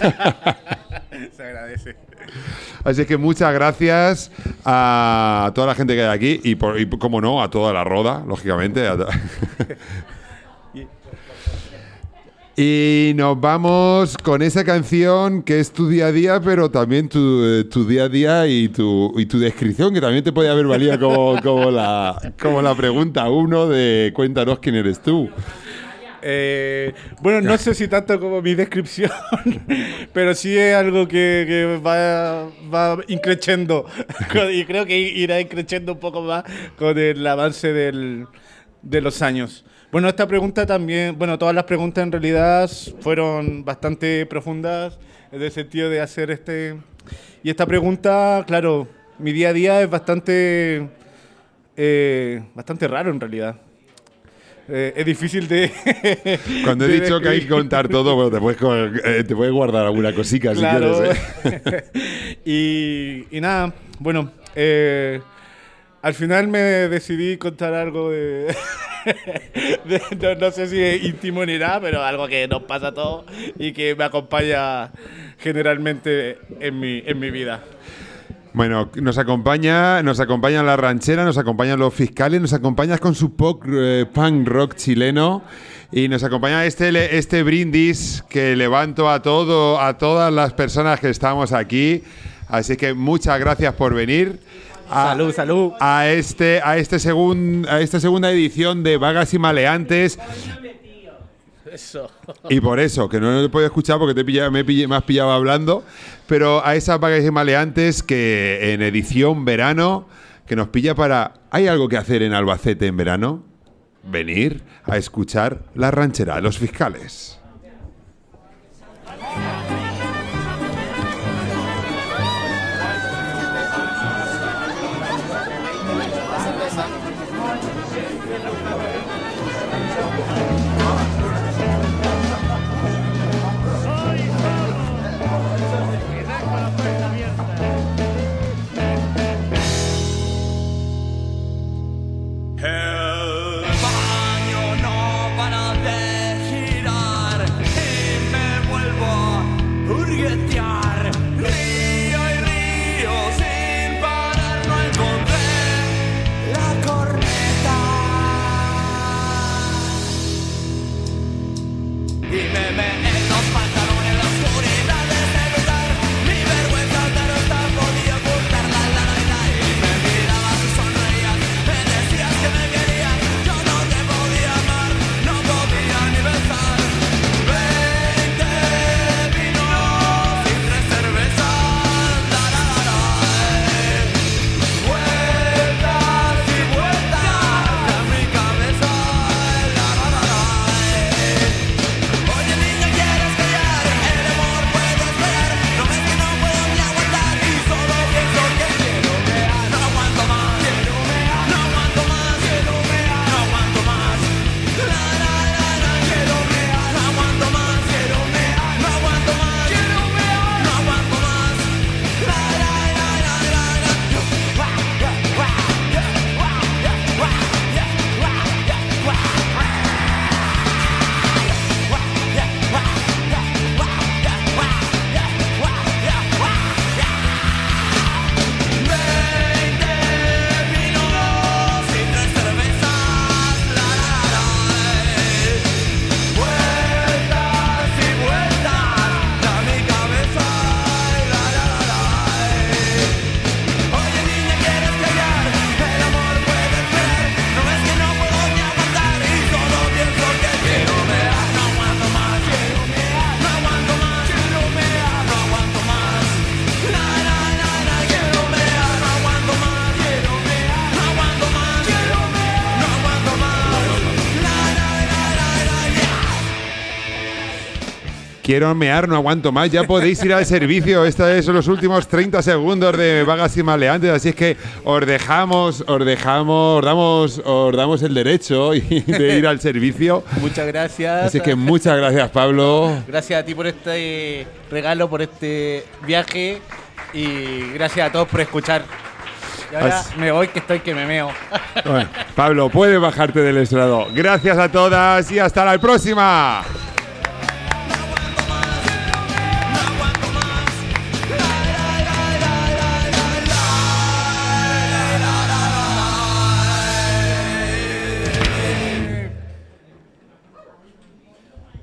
Se agradece. Así que muchas gracias a toda la gente que hay aquí y, por, y como no, a toda la roda, lógicamente. Y nos vamos con esa canción que es tu día a día, pero también tu, tu día a día y tu, y tu descripción, que también te puede haber valido como, como, la, como la pregunta uno de cuéntanos quién eres tú. Eh, bueno, no sé si tanto como mi descripción, pero sí es algo que, que va, va increciendo y creo que irá increciendo un poco más con el avance del, de los años. Bueno, esta pregunta también, bueno, todas las preguntas en realidad fueron bastante profundas en el sentido de hacer este... Y esta pregunta, claro, mi día a día es bastante, eh, bastante raro en realidad. Eh, es difícil de... Cuando he de dicho que hay que contar todo, bueno, te puedes, eh, te puedes guardar alguna cosica claro. si quieres. ¿eh? y, y nada, bueno, eh, al final me decidí contar algo de... de no, no sé si es íntimo ni nada, pero algo que nos pasa a todos y que me acompaña generalmente en mi, en mi vida. Bueno, nos acompaña, nos acompaña la ranchera, nos acompañan los fiscales, nos acompañas con su pop, eh, punk rock chileno y nos acompaña este, este brindis que levanto a todo, a todas las personas que estamos aquí. Así que muchas gracias por venir. A, salud, salud. A este, a este segun, a esta segunda edición de Vagas y Maleantes. Eso. Y por eso, que no lo he podido escuchar porque te pilla, me, pillé, me has pillado hablando, pero a esas Vagas y Maleantes que en edición verano, que nos pilla para... ¿Hay algo que hacer en Albacete en verano? Venir a escuchar La Ranchera, Los Fiscales. Quiero mear, no aguanto más. Ya podéis ir al servicio. Estos son los últimos treinta segundos de Vagas y Maleantes. Así es que os dejamos, os dejamos, os damos, os damos el derecho de ir al servicio. Muchas gracias. Así que muchas gracias, Pablo. Gracias a ti por este regalo, por este viaje. Y gracias a todos por escuchar. Y ahora As... me voy que estoy que me meo. Bueno, Pablo, puedes bajarte del estrado. Gracias a todas y hasta la próxima.